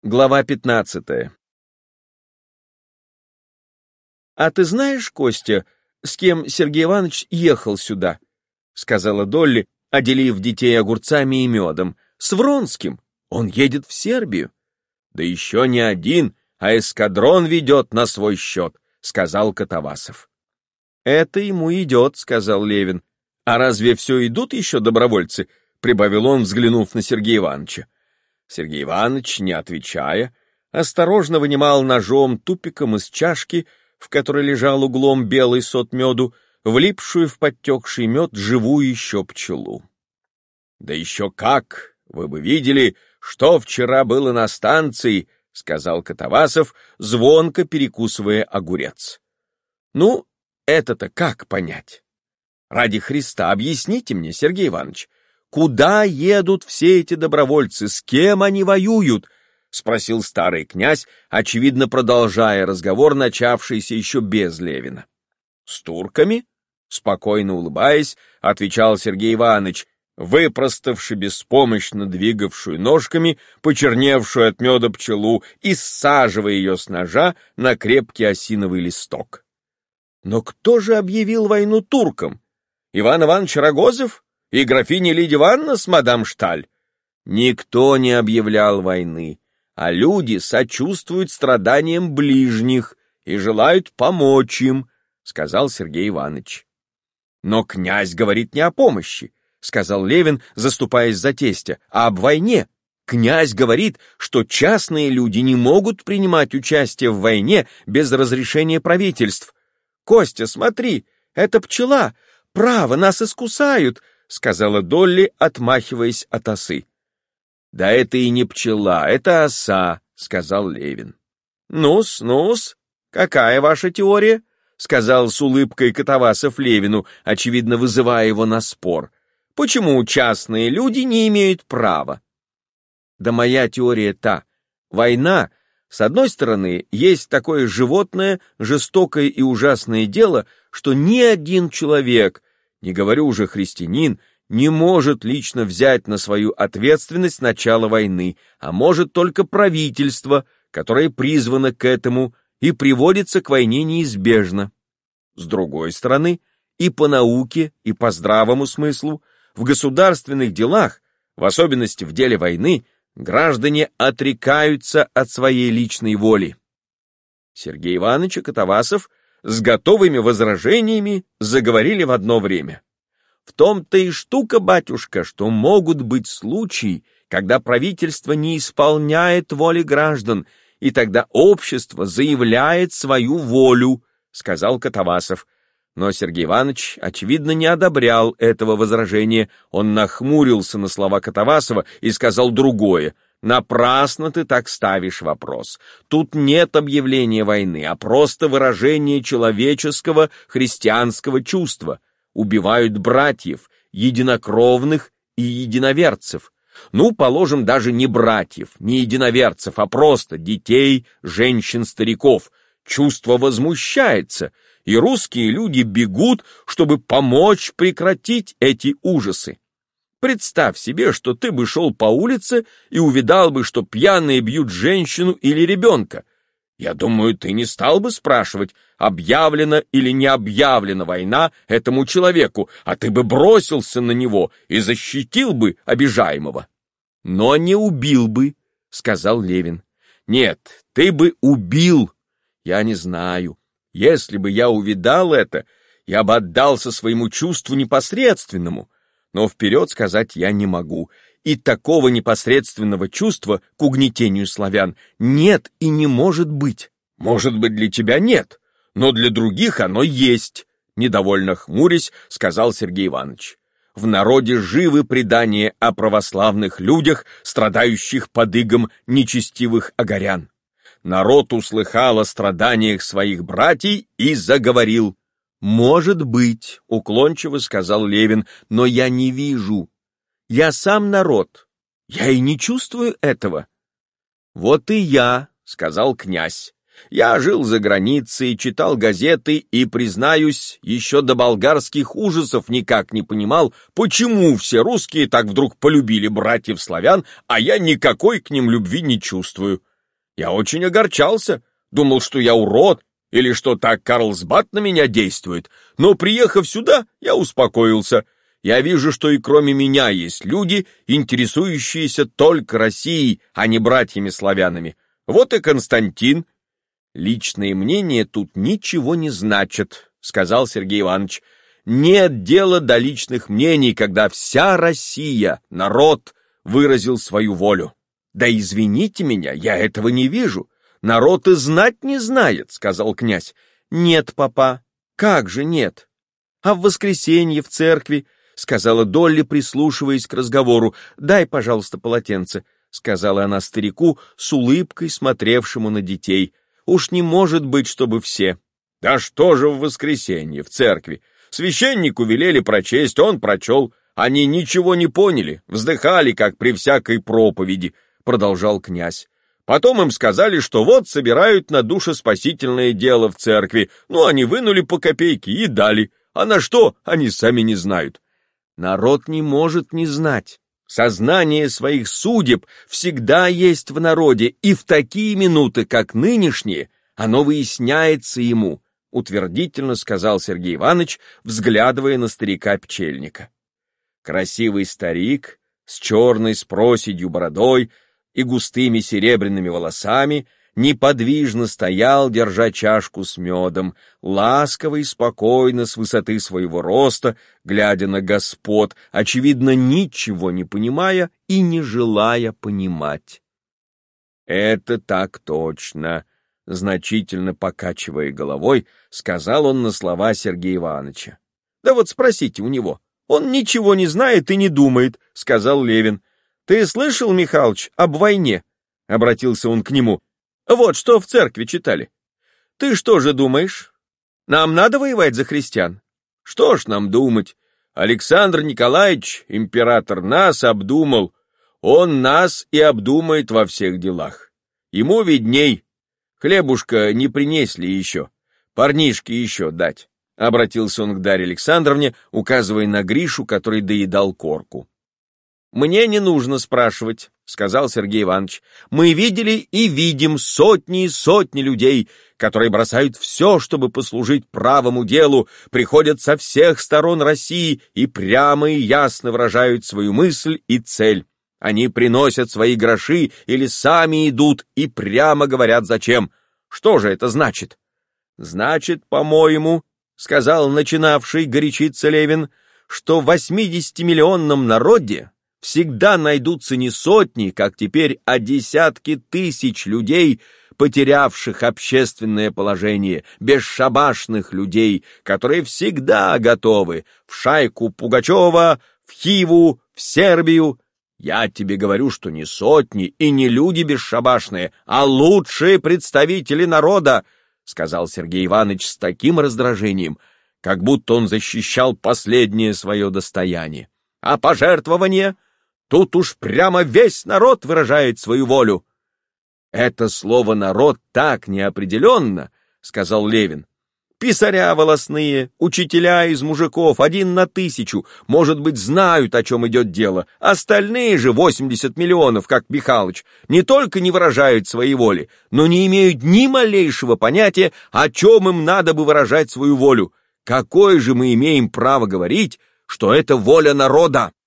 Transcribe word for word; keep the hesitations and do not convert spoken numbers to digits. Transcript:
Глава пятнадцатая. «А ты знаешь, Костя, с кем Сергей Иванович ехал сюда?» — сказала Долли, отделив детей огурцами и медом. «С Вронским. Он едет в Сербию». «Да еще не один, а эскадрон ведет на свой счет», — сказал Катавасов. «Это ему идет», — сказал Левин. «А разве все идут еще добровольцы?» — прибавил он, взглянув на Сергея Ивановича. Сергей Иванович, не отвечая, осторожно вынимал ножом тупиком из чашки, в которой лежал углом белый сот меду, влипшую в подтекший мед живую еще пчелу. «Да еще как! Вы бы видели, что вчера было на станции!» — сказал Катавасов, звонко перекусывая огурец. «Ну, это-то как понять? Ради Христа объясните мне, Сергей Иванович, куда едут все эти добровольцы, с кем они воюют?» — спросил старый князь, очевидно продолжая разговор, начавшийся еще без Левина. «С турками?» — спокойно улыбаясь, отвечал Сергей Иванович, выпроставши беспомощно двигавшую ножками почерневшую от меда пчелу и саживая ее с ножа на крепкий осиновый листок. «Но кто же объявил войну туркам? Иван Иванович Рогозов? И графиня Лидия Ивановна с мадам Шталь?» «Никто не объявлял войны, а люди сочувствуют страданиям ближних и желают помочь им», — сказал Сергей Иванович. «Но князь говорит не о помощи», — сказал Левин, заступаясь за тестя, — «а об войне. Князь говорит, что частные люди не могут принимать участие в войне без разрешения правительств. Костя, смотри, это пчела, право, нас искусают», — сказала Долли, отмахиваясь от осы. «Да это и не пчела, это оса», — сказал Левин. «Ну-с, ну-с, какая ваша теория?» — сказал с улыбкой Катавасов Левину, очевидно вызывая его на спор. «Почему частные люди не имеют права?» «Да моя теория та. Война, с одной стороны, есть такое животное, жестокое и ужасное дело, что ни один человек, не говорю уже христианин, не может лично взять на свою ответственность начало войны, а может только правительство, которое призвано к этому и приводится к войне неизбежно. С другой стороны, и по науке, и по здравому смыслу, в государственных делах, в особенности в деле войны, граждане отрекаются от своей личной воли». Сергей Иванович и Катавасов с готовыми возражениями заговорили в одно время. «В том-то и штука, батюшка, что могут быть случаи, когда правительство не исполняет воли граждан, и тогда общество заявляет свою волю», — сказал Катавасов. Но Сергей Иванович, очевидно, не одобрял этого возражения. Он нахмурился на слова Катавасова и сказал другое. «Напрасно ты так ставишь вопрос. Тут нет объявления войны, а просто выражение человеческого христианского чувства. Убивают братьев, единокровных и единоверцев. Ну, положим, даже не братьев, не единоверцев, а просто детей, женщин, стариков. Чувство возмущается, и русские люди бегут, чтобы помочь прекратить эти ужасы. Представь себе, что ты бы шел по улице и увидал бы, что пьяные бьют женщину или ребенка. Я думаю, ты не стал бы спрашивать, объявлена или не объявлена война этому человеку, а ты бы бросился на него и защитил бы обижаемого. Но не убил бы, — сказал Левин. Нет, ты бы убил. Я не знаю. Если бы я увидал это, я бы отдался своему чувству непосредственному, но вперед сказать я не могу. И такого непосредственного чувства к угнетению славян нет и не может быть. Может быть, для тебя нет, но для других оно есть, — недовольно хмурясь, сказал Сергей Иванович. В народе живы предания о православных людях, страдающих под игом нечестивых агарян. Народ услыхал о страданиях своих братьев и заговорил. «Может быть, — уклончиво сказал Левин, — но я не вижу. Я сам народ, я и не чувствую этого». «Вот и я, — сказал князь. Я жил за границей, читал газеты и, признаюсь, еще до болгарских ужасов никак не понимал, почему все русские так вдруг полюбили братьев славян, а я никакой к ним любви не чувствую. Я очень огорчался, думал, что я урод, или что так Карлсбад на меня действует, но, приехав сюда, я успокоился. Я вижу, что и кроме меня есть люди, интересующиеся только Россией, а не братьями-славянами. Вот и Константин. Личное мнение тут ничего не значит, сказал Сергей Иванович. Нет дела до личных мнений, когда вся Россия, народ, выразил свою волю. Да извините меня, я этого не вижу. Народ и знать не знает, сказал князь. Нет, папа, как же нет? А в воскресенье в церкви, сказала Долли, прислушиваясь к разговору. Дай, пожалуйста, полотенце, сказала она старику с улыбкой, смотревшему на детей. Уж не может быть, чтобы все. Да что же в воскресенье в церкви? Священнику велели прочесть, он прочел. Они ничего не поняли, вздыхали, как при всякой проповеди, продолжал князь. Потом им сказали, что вот собирают на душеспасительное дело в церкви. Ну, они вынули по копейке и дали. А на что, они сами не знают. Народ не может не знать. Сознание своих судеб всегда есть в народе, и в такие минуты, как нынешние, оно выясняется ему, утвердительно сказал Сергей Иванович, взглядывая на старика-пчельника. Красивый старик с черной с проседью бородой и густыми серебряными волосами неподвижно стоял, держа чашку с медом, ласково и спокойно с высоты своего роста, глядя на господ, очевидно, ничего не понимая и не желая понимать. «Это так точно», — значительно покачивая головой, сказал он на слова Сергея Ивановича. «Да вот спросите у него, он ничего не знает и не думает», — сказал Левин. «Ты слышал, Михалыч, об войне?» — обратился он к нему. «Вот что в церкви читали. Ты что же думаешь? Нам надо воевать за христиан? Что ж нам думать? Александр Николаевич, император, нас обдумал. Он нас и обдумает во всех делах. Ему видней. Хлебушка не принесли еще. Парнишке еще дать», — обратился он к Дарье Александровне, указывая на Гришу, который доедал корку. «Мне не нужно спрашивать», — сказал Сергей Иванович. «Мы видели и видим сотни и сотни людей, которые бросают все, чтобы послужить правому делу, приходят со всех сторон России и прямо и ясно выражают свою мысль и цель. Они приносят свои гроши или сами идут и прямо говорят зачем. Что же это значит?» «Значит, по-моему, — сказал начинавший горячиться Левин, — что в восьмидесятимиллионном народе всегда найдутся не сотни, как теперь, а десятки тысяч людей, потерявших общественное положение, бесшабашных людей, которые всегда готовы в шайку Пугачева, в Хиву, в Сербию. Я тебе говорю, что не сотни и не люди бесшабашные, а лучшие представители народа, сказал Сергей Иванович с таким раздражением, как будто он защищал последнее свое достояние. А пожертвование? Тут уж прямо весь народ выражает свою волю. Это слово «народ» так неопределенно, сказал Левин. Писаря волосные, учителя из мужиков, один на тысячу, может быть, знают, о чем идет дело. Остальные же восемьдесят миллионов, как Михалыч, не только не выражают своей воли, но не имеют ни малейшего понятия, о чем им надо бы выражать свою волю. Какое же мы имеем право говорить, что это воля народа?